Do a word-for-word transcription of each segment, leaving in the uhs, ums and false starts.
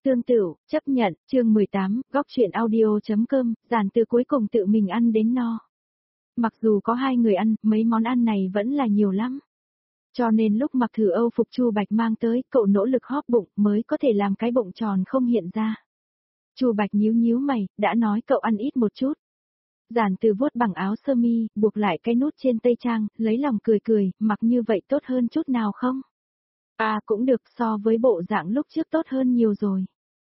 Sương Tửu, chấp nhận, chương mười tám, góc truyện audio.com, Giản Từ cuối cùng tự mình ăn đến no. Mặc dù có hai người ăn, mấy món ăn này vẫn là nhiều lắm. Cho nên lúc mặc thử Âu phục Chu Bạch mang tới, cậu nỗ lực hóp bụng mới có thể làm cái bụng tròn không hiện ra. Chu Bạch nhíu nhíu mày, đã nói cậu ăn ít một chút. Giản Từ vuốt bằng áo sơ mi, buộc lại cái nút trên tây trang, lấy lòng cười cười, mặc như vậy tốt hơn chút nào không? À cũng được, so với bộ dạng lúc trước tốt hơn nhiều rồi.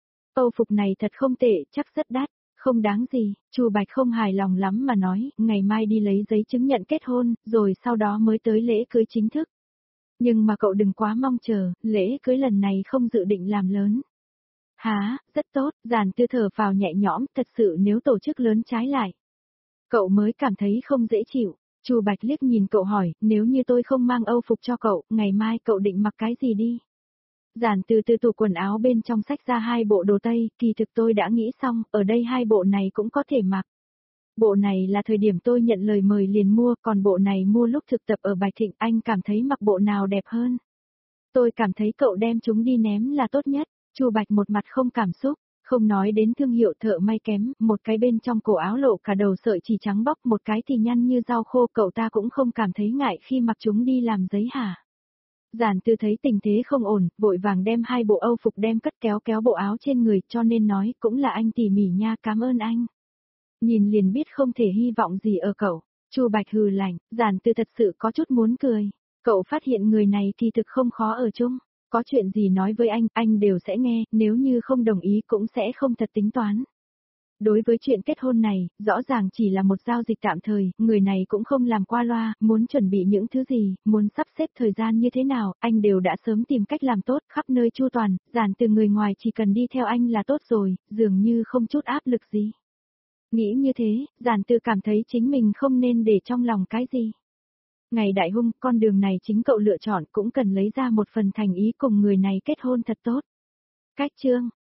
Âu phục này thật không tệ, chắc rất đắt, không đáng gì. Chu Bạch không hài lòng lắm mà nói, ngày mai đi lấy giấy chứng nhận kết hôn, rồi sau đó mới tới lễ cưới chính thức. Nhưng mà cậu đừng quá mong chờ, lễ cưới lần này không dự định làm lớn. Hả, rất tốt, Giản Tư thở vào nhẹ nhõm, thật sự nếu tổ chức lớn trái lại. Cậu mới cảm thấy không dễ chịu. Chu Bạch liếc nhìn cậu hỏi, nếu như tôi không mang Âu phục cho cậu, ngày mai cậu định mặc cái gì đi? Giản Từ từ tủ quần áo bên trong xách ra hai bộ đồ tây, kỳ thực tôi đã nghĩ xong, ở đây hai bộ này cũng có thể mặc. Bộ này là thời điểm tôi nhận lời mời liền mua, còn bộ này mua lúc thực tập ở Bạch Thịnh, anh cảm thấy mặc bộ nào đẹp hơn? Tôi cảm thấy cậu đem chúng đi ném là tốt nhất. Chu Bạch một mặt không cảm xúc. Không nói đến thương hiệu thợ may kém, một cái bên trong cổ áo lộ cả đầu sợi chỉ trắng bóc, một cái thì nhăn như rau khô, cậu ta cũng không cảm thấy ngại khi mặc chúng đi làm giấy hả? Giản Tư thấy tình thế không ổn, vội vàng đem hai bộ Âu phục đem cất kéo kéo bộ áo trên người, cho nên nói, cũng là anh tỉ mỉ nha, cảm ơn anh. Nhìn liền biết không thể hy vọng gì ở cậu. Chu Bạch hừ lạnh, Giản Tư thật sự có chút muốn cười. Cậu phát hiện người này thì thực không khó ở chung. Có chuyện gì nói với anh, anh đều sẽ nghe, nếu như không đồng ý cũng sẽ không thật tính toán. Đối với chuyện kết hôn này, rõ ràng chỉ là một giao dịch tạm thời, người này cũng không làm qua loa, muốn chuẩn bị những thứ gì, muốn sắp xếp thời gian như thế nào, anh đều đã sớm tìm cách làm tốt, khắp nơi chu toàn, Giản Từ người ngoài chỉ cần đi theo anh là tốt rồi, dường như không chút áp lực gì. Nghĩ như thế, Giản Từ cảm thấy chính mình không nên để trong lòng cái gì. Ngày đại hung, con đường này chính cậu lựa chọn cũng cần lấy ra một phần thành ý cùng người này kết hôn thật tốt. Cách chương,